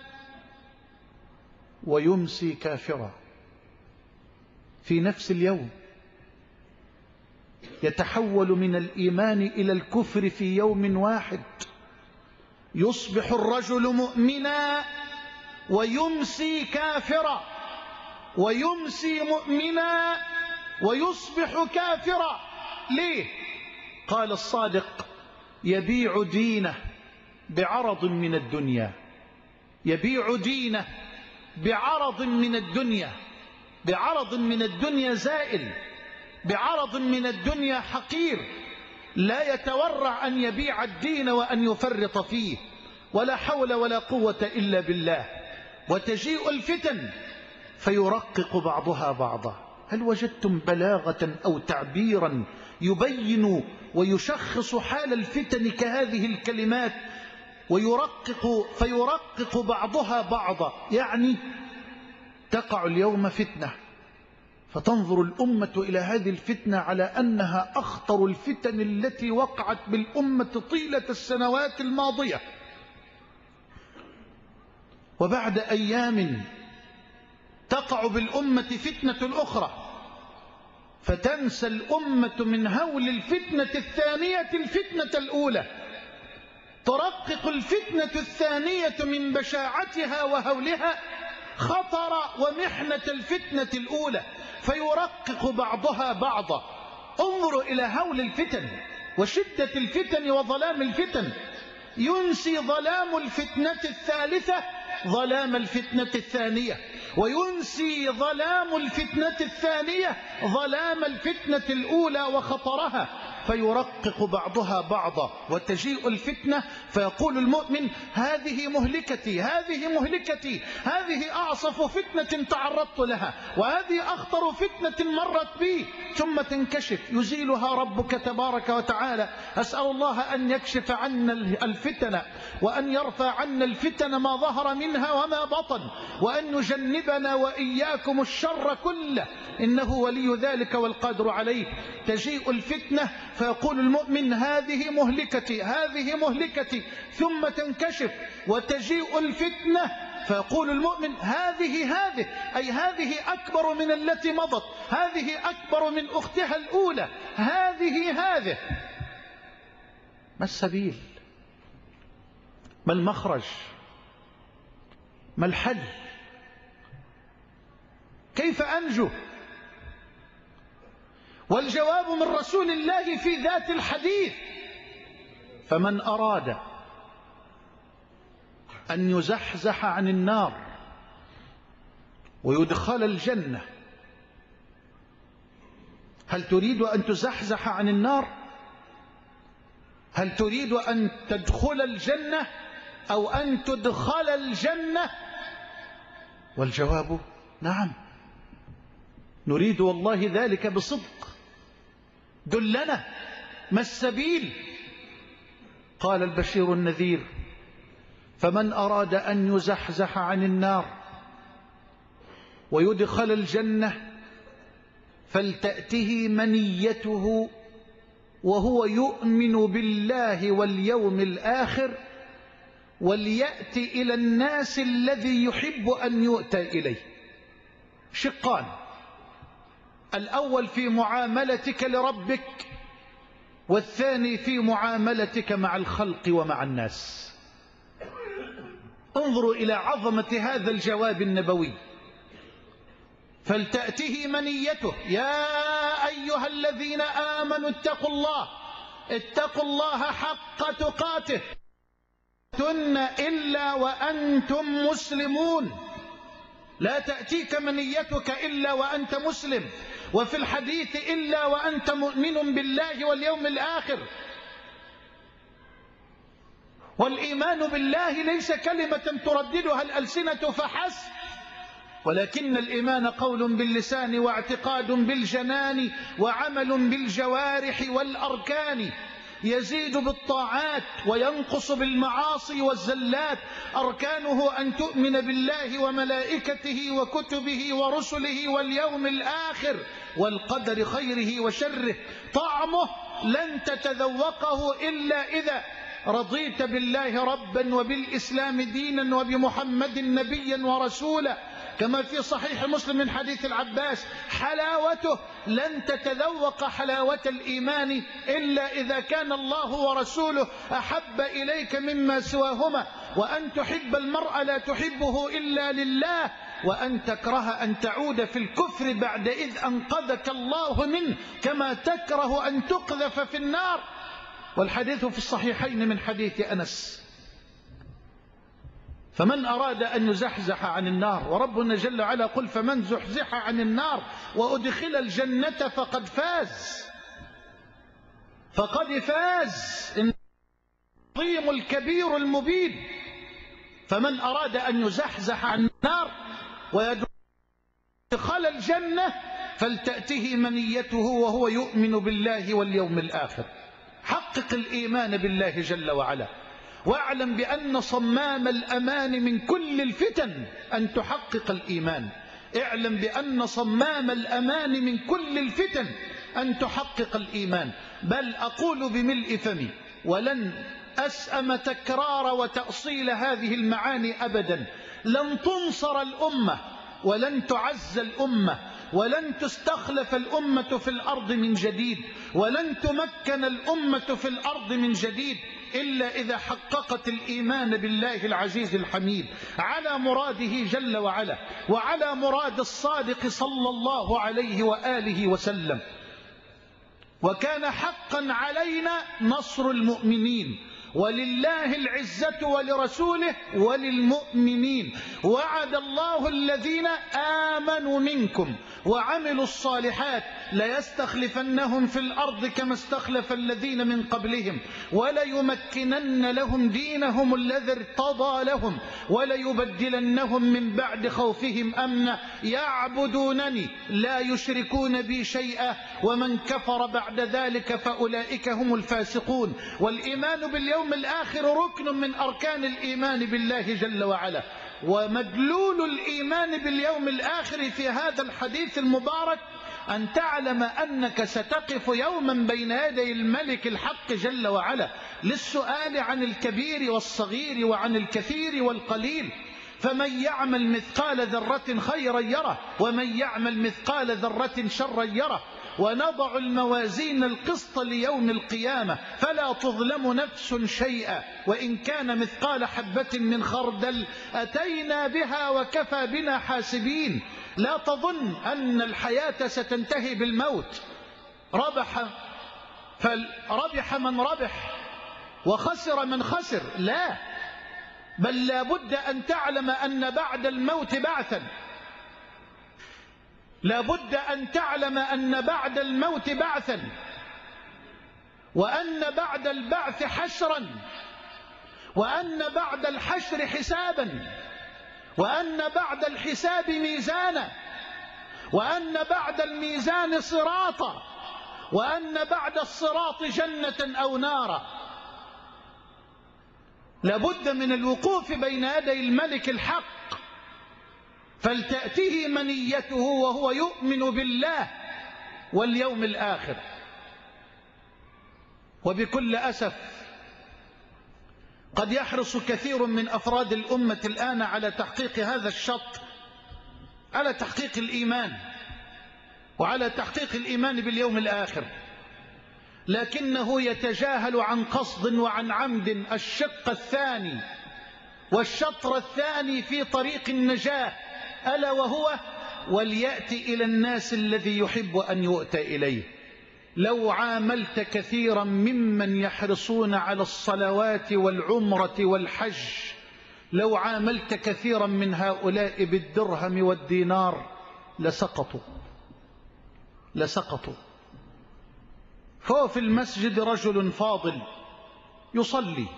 ويمسي كافرا في نفس اليوم، يتحول من الإيمان إلى الكفر في يوم واحد. يصبح الرجل مؤمنا ويمسي كافرا، ويمسي مؤمنا ويصبح كافرا. ليه؟ قال الصادق يبيع دينه بعرض من الدنيا، يبيع دينه بعرض من الدنيا، بعرض من الدنيا زائل، بعرض من الدنيا حقير، لا يتورع أن يبيع الدين وأن يفرط فيه، ولا حول ولا قوة إلا بالله. وتجيء الفتن فيرقق بعضها بعضا. هل وجدتم بلاغة أو تعبيرا يبين ويشخص حال الفتن كهذه الكلمات؟ ويرقق فيرقق بعضها بعضا، يعني تقع اليوم فتنة فتنظر الأمة إلى هذه الفتنة على أنها أخطر الفتن التي وقعت بالأمة طيلة السنوات الماضية. وبعد أيام تقع بالأمة فتنة أخرى، فتنسى الأمة من هول الفتنة الثانية الفتنة الأولى، ترقق الفتنة الثانية من بشاعتها وهولها خطر ومحنة الفتنة الأولى، فيرقق بعضها بعضا. انظروا إلى هول الفتن وشدة الفتن وظلام الفتن. ينسي ظلام الفتنة الثالثة ظلام الفتنة الثانية، وينسي ظلام الفتنة الثانية ظلام الفتنة الأولى وخطرها، فيرقق بعضها بعضا. وتجيء الفتنة فيقول المؤمن هذه مهلكتي، هذه مهلكتي، هذه أعصف فتنة تعرضت لها، وهذه أخطر فتنة مرت بي، ثم تنكشف يزيلها ربك تبارك وتعالى. أسأل الله أن يكشف عنا الفتن، وأن يرفع عنا الفتن ما ظهر منها وما بطن، وأن يجنبنا وإياكم الشر كله، إنه ولي ذلك والقادر عليه. تجيء الفتنة فيقول المؤمن هذه مهلكتي، هذه مهلكتي، ثم تنكشف. وتجيء الفتنة فيقول المؤمن هذه هذه، أي هذه أكبر من التي مضت، هذه أكبر من أختها الأولى، هذه هذه. ما السبيل؟ ما المخرج؟ ما الحل؟ كيف أنجو؟ والجواب من رسول الله في ذات الحديث: فمن أراد أن يزحزح عن النار ويدخل الجنة. هل تريد أن تزحزح عن النار؟ هل تريد أن تدخل الجنة أو أن تدخل الجنة؟ والجواب نعم، نريد والله ذلك بصدق. دلنا، ما السبيل؟ قال البشير النذير: فمن أراد أن يزحزح عن النار ويدخل الجنة فلتأته منيته وهو يؤمن بالله واليوم الآخر، وليأتي إلى الناس الذي يحب أن يؤتى إليه. شقان: الأول في معاملتك لربك، والثاني في معاملتك مع الخلق ومع الناس. انظروا إلى عظمة هذا الجواب النبوي: فلتأته منيته. يا أيها الذين آمنوا اتقوا الله، اتقوا الله حق تقاته، تن إلا وأنتم مسلمون. لا تأتيك منيتك إلا وأنت مسلم، وفي الحديث إلا وأنت مؤمن بالله واليوم الآخر. والإيمان بالله ليس كلمة ترددها الألسنة فحسب، ولكن الإيمان قول باللسان واعتقاد بالجنان وعمل بالجوارح والأركان. يزيد بالطاعات وينقص بالمعاصي والزلات. أركانه أن تؤمن بالله وملائكته وكتبه ورسله واليوم الآخر والقدر خيره وشره. طعمه لن تتذوقه إلا إذا رضيت بالله ربا وبالإسلام دينا وبمحمد نبيا ورسولا، كما في صحيح مسلم من حديث العباس: حلاوته لن تتذوق حلاوة الإيمان إلا إذا كان الله ورسوله أحب إليك مما سواهما، وأن تحب المرء لا تحبه إلا لله، وأن تكره أن تعود في الكفر بعد إذ أنقذك الله منه، كما تكره أن تقذف في النار. والحديث في الصحيحين من حديث أنس. فمن أراد أن يزحزح عن النار، وربنا جل وعلا قل: فمن زحزح عن النار وأدخل الجنة فقد فاز. فقد فاز، العظيم الكبير المبين. فمن أراد أن يزحزح عن النار ويدخل الجنة فلتأته منيته وهو يؤمن بالله واليوم الآخر. حقق الإيمان بالله جل وعلا، واعلم بأن صمام الأمان من كل الفتن أن تحقق الإيمان. اعلم بأن صمام الأمان من كل الفتن أن تحقق الإيمان. بل أقول بملء فمي ولن أسأم تكرار وتأصيل هذه المعاني أبدا: لن تنصر الأمة ولن تعز الأمة ولن تستخلف الأمة في الأرض من جديد ولن تمكن الأمة في الأرض من جديد إلا إذا حققت الإيمان بالله العزيز الحميد على مراده جل وعلا وعلى مراد الصادق صلى الله عليه وآله وسلم. وكان حقا علينا نصر المؤمنين، ولله العزة ولرسوله وللمؤمنين وعد الله الذين آمنوا منكم وعملوا الصالحات ليستخلفنهم في الأرض كما استخلف الذين من قبلهم وليمكنن لهم دينهم الذي ارتضى لهم وليبدلنهم من بعد خوفهم أمنا يعبدونني لا يشركون بي شيئا ومن كفر بعد ذلك فأولئك هم الفاسقون. والإيمان باليوم الآخر ركن من أركان الإيمان بالله جل وعلا. ومدلول الإيمان باليوم الآخر في هذا الحديث المبارك أن تعلم أنك ستقف يوما بين يدي الملك الحق جل وعلا للسؤال عن الكبير والصغير وعن الكثير والقليل. فمن يعمل مثقال ذرة خيرا يره ومن يعمل مثقال ذرة شرا يره. ونضع الموازين القسط ليوم القيامة فلا تظلم نفس شيئا وإن كان مثقال حبة من خردل أتينا بها وكفى بنا حاسبين. لا تظن أن الحياة ستنتهي بالموت. ربح فربح من ربح وخسر من خسر، لا، بل لا بد أن تعلم أن بعد الموت بعثا. لا بد أن تعلم أن بعد الموت بعثا وأن بعد البعث حشرا وأن بعد الحشر حسابا وأن بعد الحساب ميزانا وأن بعد الميزان صراطا وأن بعد الصراط جنة أو نارا. لابد من الوقوف بين يدي الملك الحق فلتأته منيته وهو يؤمن بالله واليوم الآخر. وبكل أسف قد يحرص كثير من أفراد الأمة الآن على تحقيق هذا الشط، على تحقيق الإيمان وعلى تحقيق الإيمان باليوم الآخر، لكنه يتجاهل عن قصد وعن عمد الشق الثاني والشطر الثاني في طريق النجاة، ألا وهو وليأتي إلى الناس الذي يحب أن يؤتى إليه. لو عاملت كثيرا ممن يحرصون على الصلوات والعمرة والحج، لو عاملت كثيرا من هؤلاء بالدرهم والدينار لسقطوا لسقطوا. فهو في المسجد رجل فاضل يصلي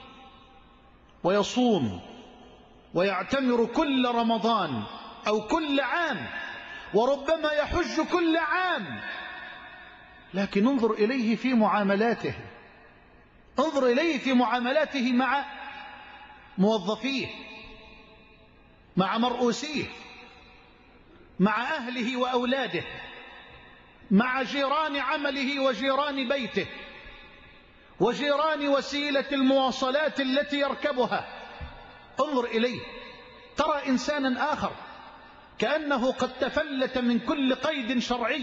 ويصوم ويعتمر كل رمضان أو كل عام وربما يحج كل عام، لكن انظر إليه في معاملاته، انظر إليه في معاملاته مع موظفيه، مع مرؤوسيه، مع أهله وأولاده، مع جيران عمله وجيران بيته وجيران وسيلة المواصلات التي يركبها. انظر إليه ترى إنسانا آخر كأنه قد تفلت من كل قيد شرعي.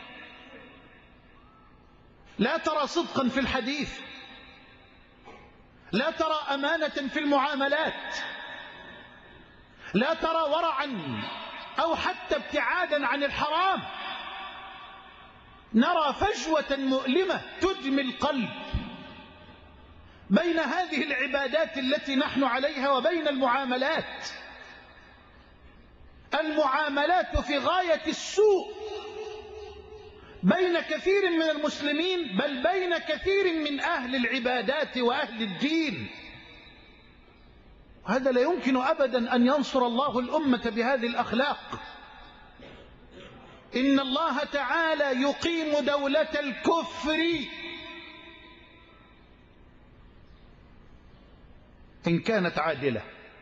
لا ترى صدقا في الحديث، لا ترى أمانة في المعاملات، لا ترى ورعا أو حتى ابتعادا عن الحرام. نرى فجوة مؤلمة تدمي القلب بين هذه العبادات التي نحن عليها وبين المعاملات. المعاملات في غاية السوء بين كثير من المسلمين، بل بين كثير من أهل العبادات وأهل الدين. هذا لا يمكن أبدا أن ينصر الله الأمة بهذه الأخلاق. إن الله تعالى يقيم دولة الكفر إن كانت عادلة،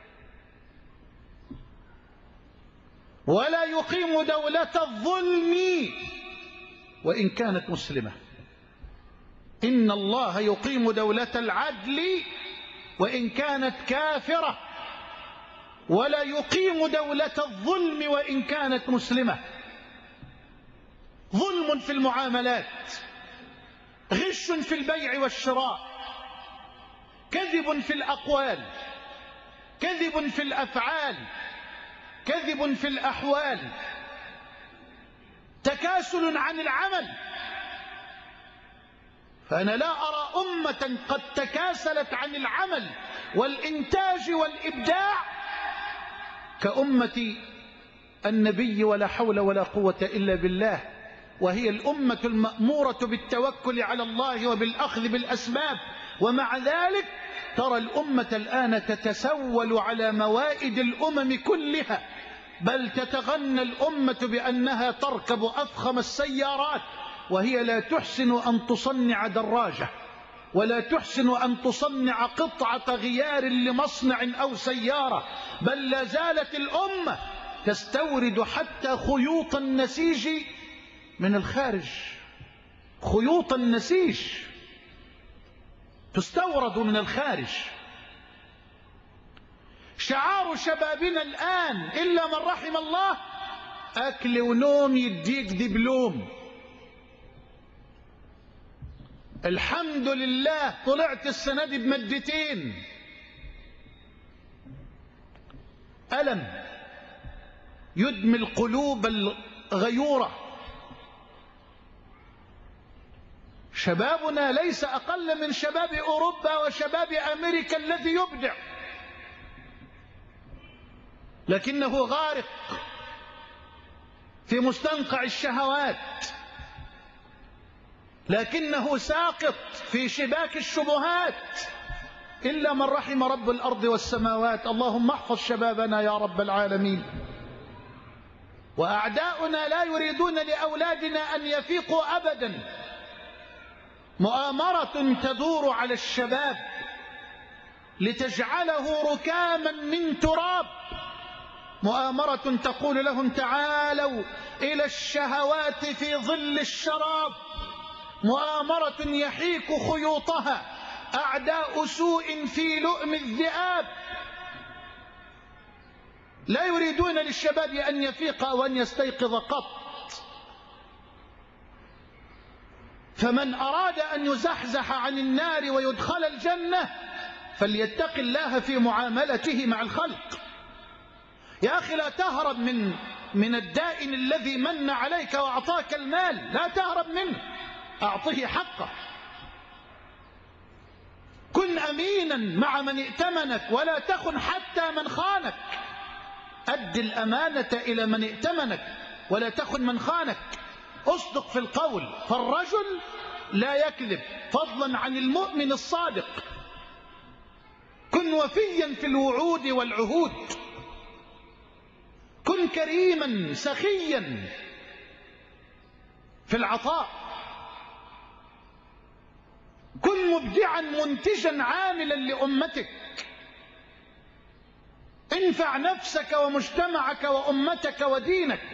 ولا يقيم دولة الظلم وإن كانت مسلمة. إن الله يقيم دولة العدل وإن كانت كافرة، ولا يقيم دولة الظلم وإن كانت مسلمة. ظلم في المعاملات، غش في البيع والشراء، كذب في الأقوال، كذب في الأفعال، كذب في الأحوال، تكاسل عن العمل. فأنا لا أرى أمة قد تكاسلت عن العمل والإنتاج والإبداع كأمة النبي، ولا حول ولا قوة إلا بالله، وهي الأمة المأمورة بالتوكل على الله وبالأخذ بالأسباب. ومع ذلك ترى الأمة الآن تتسول على موائد الأمم كلها، بل تتغنى الأمة بأنها تركب أفخم السيارات وهي لا تحسن أن تصنع دراجة، ولا تحسن أن تصنع قطعة غيار لمصنع أو سيارة، بل لا زالت الأمة تستورد حتى خيوط النسيج من الخارج. خيوط النسيج تستورد من الخارج. شعار شبابنا الآن إلا من رحم الله: أكل ونوم يديك دبلوم. الحمد لله طلعت السنة دي بمادتين: ألم يدمي القلوب الغيورة. شبابنا ليس أقل من شباب أوروبا وشباب أمريكا الذي يبدع، لكنه غارق في مستنقع الشهوات، لكنه ساقط في شباك الشبهات، إلا من رحم رب الأرض والسماوات. اللهم احفظ شبابنا يا رب العالمين. وأعداؤنا لا يريدون لأولادنا أن يفيقوا أبدا. مؤامرة تدور على الشباب لتجعله ركاما من تراب، مؤامرة تقول لهم: تعالوا إلى الشهوات في ظل الشراب، مؤامرة يحيك خيوطها أعداء سوء في لؤم الذئاب. لا يريدون للشباب أن يفيق أو أن يستيقظ قط. فمن أراد أن يزحزح عن النار ويدخل الجنة فليتق الله في معاملته مع الخلق. يا أخي لا تهرب من من الدائن الذي من عليك وأعطاك المال، لا تهرب منه، أعطه حقه. كن أمينا مع من ائتمنك ولا تخن حتى من خانك. أد الأمانة إلى من ائتمنك ولا تخن من خانك. أصدق في القول، فالرجل لا يكذب فضلا عن المؤمن الصادق. كن وفيا في الوعود والعهود. كن كريما سخيا في العطاء. كن مبدعا منتجا عاملا لأمتك. انفع نفسك ومجتمعك وأمتك ودينك.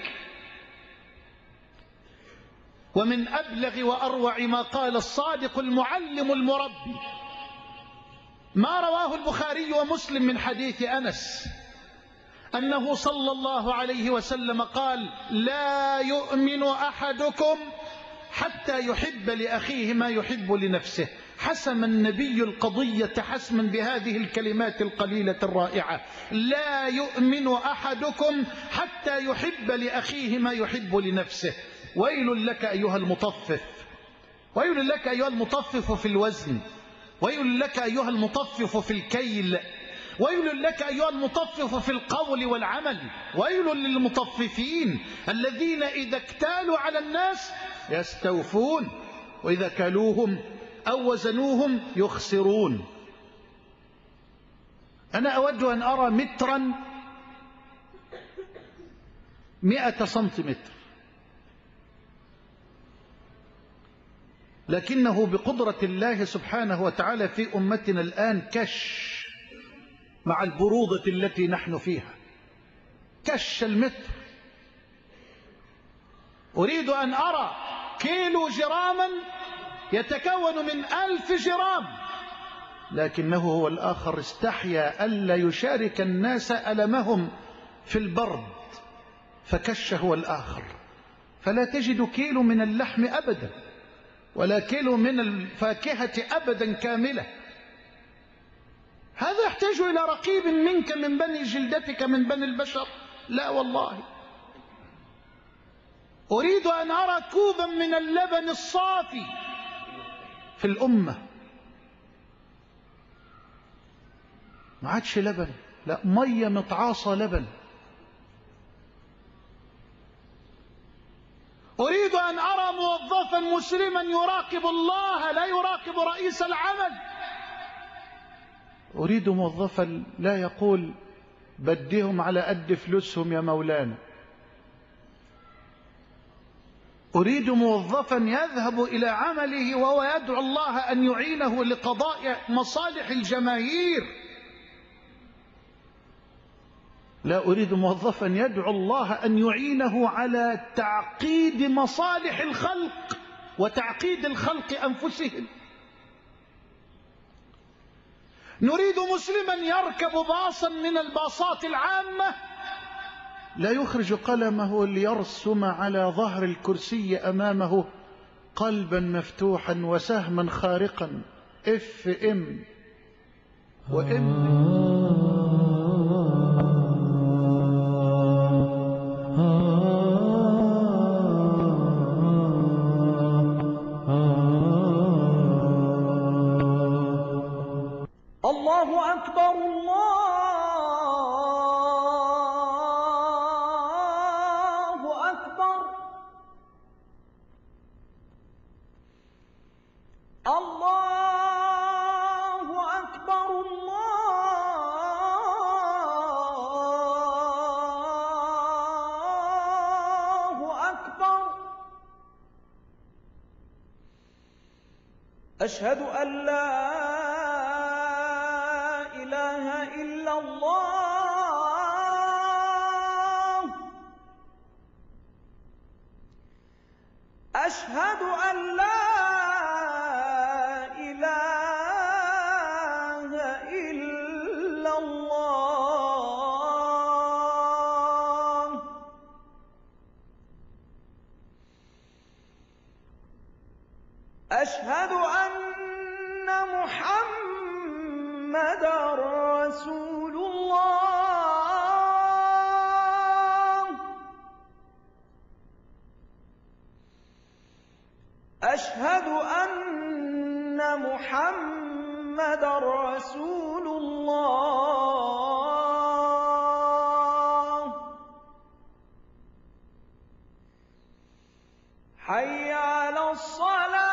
ومن أبلغ وأروع ما قال الصادق المعلم المربي ما رواه البخاري ومسلم من حديث أنس أنه صلى الله عليه وسلم قال: لا يؤمن أحدكم حتى يحب لأخيه ما يحب لنفسه. حسم النبي القضية حسما بهذه الكلمات القليلة الرائعة: لا يؤمن أحدكم حتى يحب لأخيه ما يحب لنفسه. ويل لك أيها المطفف، ويل لك أيها المطفف في الوزن، ويل لك أيها المطفف في الكيل، ويل لك أيها المطفف في القول والعمل. ويل للمطففين الذين إذا اكتالوا على الناس يستوفون وإذا كالوهم أو وزنوهم يخسرون. أنا أود أن أرى مترا مئة سنتيمتر، لكنه بقدرة الله سبحانه وتعالى في أمتنا الآن كش مع البرودة التي نحن فيها، كش المتر. أريد أن أرى كيلو جراما يتكون من ألف جرام، لكنه هو الآخر استحيا ألا يشارك الناس ألمهم في البرد فكش هو الآخر. فلا تجد كيلو من اللحم أبدا ولا كيلو من الفاكهة أبدا كاملة. هذا يحتاج إلى رقيب منك من بني جلدتك من بني البشر؟ لا والله. أريد أن أرى كوبا من اللبن الصافي في الأمة، ما عادش لبن، لا مية متعاصة لبن. أريد أن أرى موظفا مسلما يراقب الله لا يراقب رئيس العمل. أريد موظفا لا يقول بديهم على قد فلوسهم يا مولانا. أريد موظفا يذهب إلى عمله وهو يدعو الله أن يعينه لقضاء مصالح الجماهير. لا أريد موظفا يدعو الله أن يعينه على تعقيد مصالح الخلق وتعقيد الخلق أنفسهم. نريد مسلما يركب باصا من الباصات العامة لا يخرج قلمه ليرسم على ظهر الكرسي أمامه قلبا مفتوحا وسهما خارقا اف ام وام. الله أكبر الله أكبر الله أكبر الله أكبر. أشهد أن لا إله إلا الله. أشهد أن لا إله إلا الله. أشهد أن محمد رسول الله. أشهد أن محمد رسول الله. حي على الصلاة.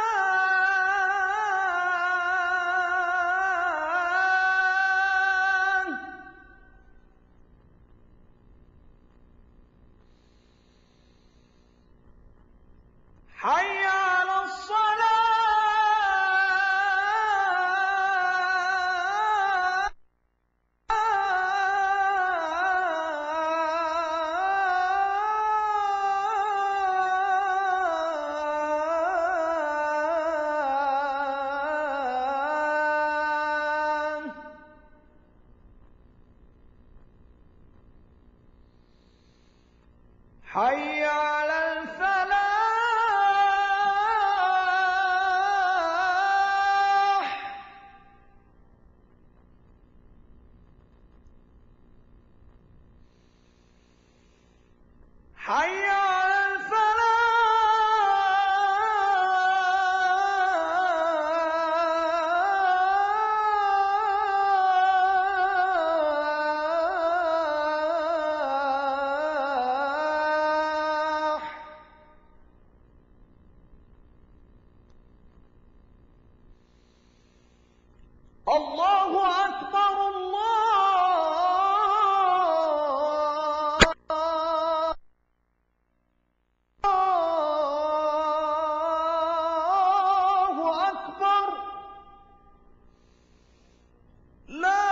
حي على الصلاة. حي على الفلاح. حي على الفلاح. الله أكبر الله أكبر. لا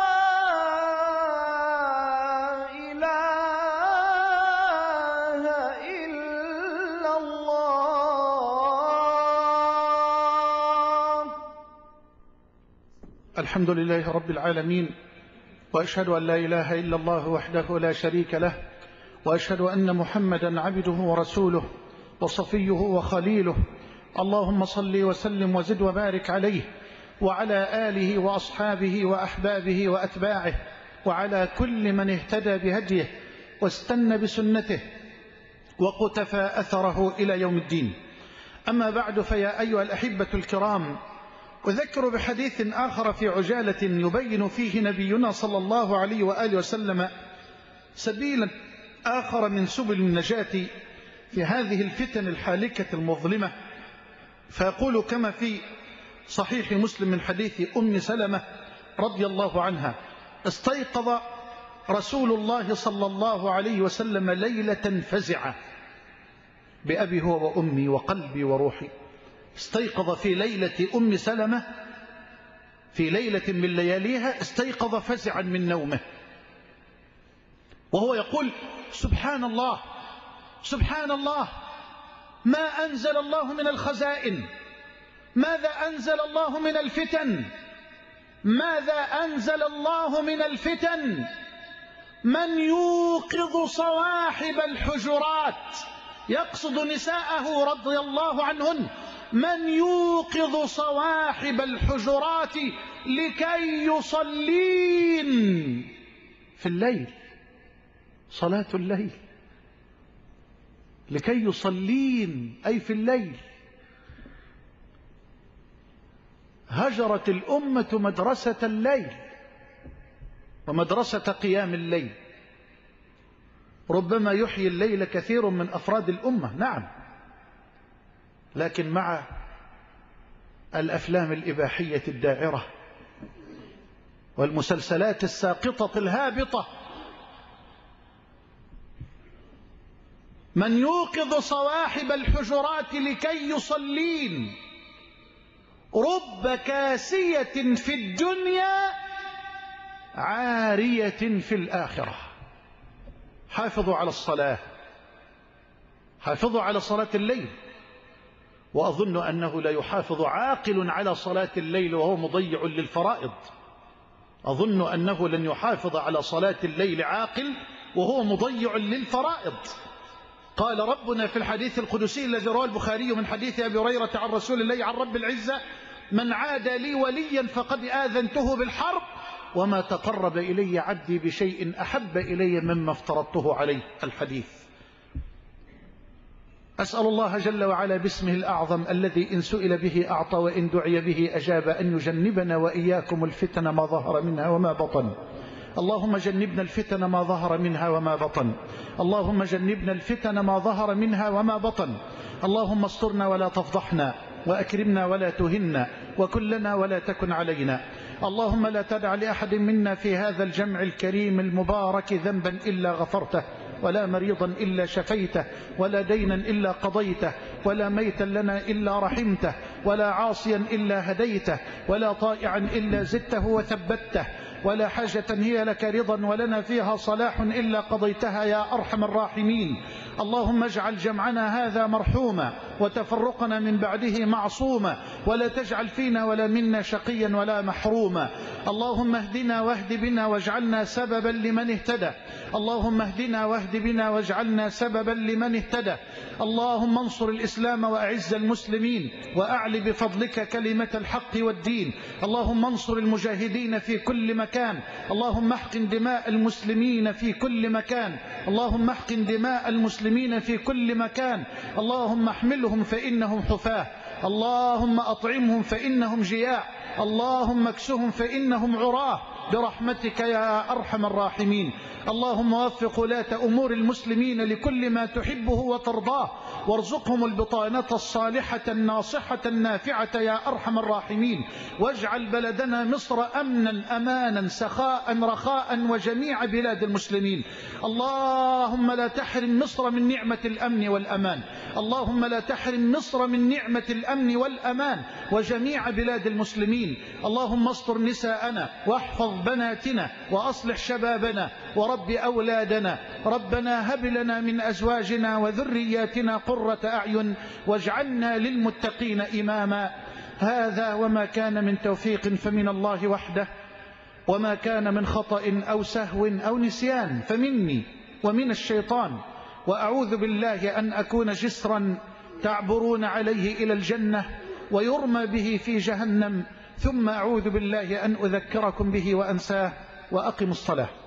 إله إلا الله. الحمد لله رب العالمين، وأشهد أن لا إله إلا الله وحده لا شريك له، وأشهد أن محمدا عبده ورسوله وصفيه وخليله. اللهم صل وسلم وزد وبارك عليه وعلى آله وأصحابه وأحبابه وأتباعه وعلى كل من اهتدى بهديه واستنى بسنته وقتفى أثره إلى يوم الدين. أما بعد، فيا أيها الأحبة الكرام، أذكر بحديث آخر في عجالة يبين فيه نبينا صلى الله عليه وآله وسلم سبيلا آخر من سبل النجاة في هذه الفتن الحالكة المظلمة، فيقول كما في صحيح مسلم من حديث أم سلمة رضي الله عنها: استيقظ رسول الله صلى الله عليه وسلم ليلة فزعة بأبي هو وأمي وقلبي وروحي. استيقظ في ليلة أم سلمة، في ليلة من لياليها استيقظ فزعا من نومه، وهو يقول: سبحان الله سبحان الله، ما أنزل الله من الخزائن، ماذا أنزل الله من الفتن، ماذا أنزل الله من الفتن، من يوقظ صواحب الحجرات، يقصد نساءه رضي الله عنهن، من يوقظ صواحب الحجرات لكي يصلين في الليل، صلاة الليل، لكي يصلين أي في الليل. هجرت الأمة مدرسة الليل ومدرسة قيام الليل. ربما يحيي الليل كثير من أفراد الأمة، نعم، لكن مع الأفلام الإباحية الداعرة والمسلسلات الساقطة الهابطة. من يوقظ صواحب الحجرات لكي يصلين، رب كاسية في الدنيا عارية في الآخرة. حافظوا على الصلاة، حافظوا على صلاة الليل. وأظن أنه لا يحافظ عاقل على صلاة الليل وهو مضيع للفرائض. أظن أنه لن يحافظ على صلاة الليل عاقل وهو مضيع للفرائض. قال ربنا في الحديث القدسي الذي رواه البخاري من حديث أبي هريرة عن رسول الله عن رب العزة: من عاد لي وليا فقد آذنته بالحرب، وما تقرب إلي عبدي بشيء أحب إلي مما افترضته عليه. الحديث. أسأل الله جل وعلا باسمه الأعظم الذي إن سئل به أعطى وإن دعي به أجاب أن يجنبنا وإياكم الفتن ما ظهر منها وما بطن. اللهم جنبنا الفتن ما ظهر منها وما بطن. اللهم جنبنا الفتن ما ظهر منها وما بطن. اللهم استرنا ولا تفضحنا، وأكرمنا ولا تهنا، وكلنا ولا تكن علينا. اللهم لا تدع لأحد منا في هذا الجمع الكريم المبارك ذنبا إلا غفرته، ولا مريضا إلا شفيته، ولا دينا إلا قضيته، ولا ميتا لنا إلا رحمته، ولا عاصيا إلا هديته، ولا طائعا إلا زدته وثبته، ولا حاجة هي لك رضا ولنا فيها صلاح إلا قضيتها يا أرحم الراحمين. اللهم اجعل جمعنا هذا مرحوما وتفرقنا من بعده معصوما، ولا تجعل فينا ولا منا شقيا ولا محروما. اللهم اهدنا واهد بنا واجعلنا سببا لمن اهتدى. اللهم اهدنا واهد بنا واجعلنا سببا لمن اهتدى. اللهم انصر الإسلام وأعز المسلمين، وأعل بفضلك كلمة الحق والدين. اللهم انصر المجاهدين في كل مكان. اللهم احقن دماء المسلمين في كل مكان. اللهم احقن دماء المسلمين في كل مكان. اللهم احملهم فإنهم حفاة. اللهم أطعمهم فإنهم جياع. اللهم اكسهم فإنهم عراه برحمتك يا أرحم الراحمين. اللهم وفق ولاة أمور المسلمين لكل ما تحبه وترضاه، وارزقهم البطانة الصالحة الناصحة النافعة يا أرحم الراحمين. واجعل بلدنا مصر أمنا أمانا سخاء رخاء وجميع بلاد المسلمين. اللهم لا تحرم مصر من نعمة الأمن والأمان. اللهم لا تحرم مصر من نعمة الأمن والأمان وجميع بلاد المسلمين. اللهم استر نساءنا واحفظ بناتنا وأصلح شبابنا ورب أولادنا. ربنا هب لنا من أزواجنا وذرياتنا قرة أعين واجعلنا للمتقين إماما. هذا وما كان من توفيق فمن الله وحده، وما كان من خطأ أو سهو أو نسيان فمني ومن الشيطان. وأعوذ بالله أن أكون جسرا تعبرون عليه إلى الجنة ويرمى به في جهنم، ثم أعوذ بالله أن أذكركم به وأنساه. وأقم الصلاة.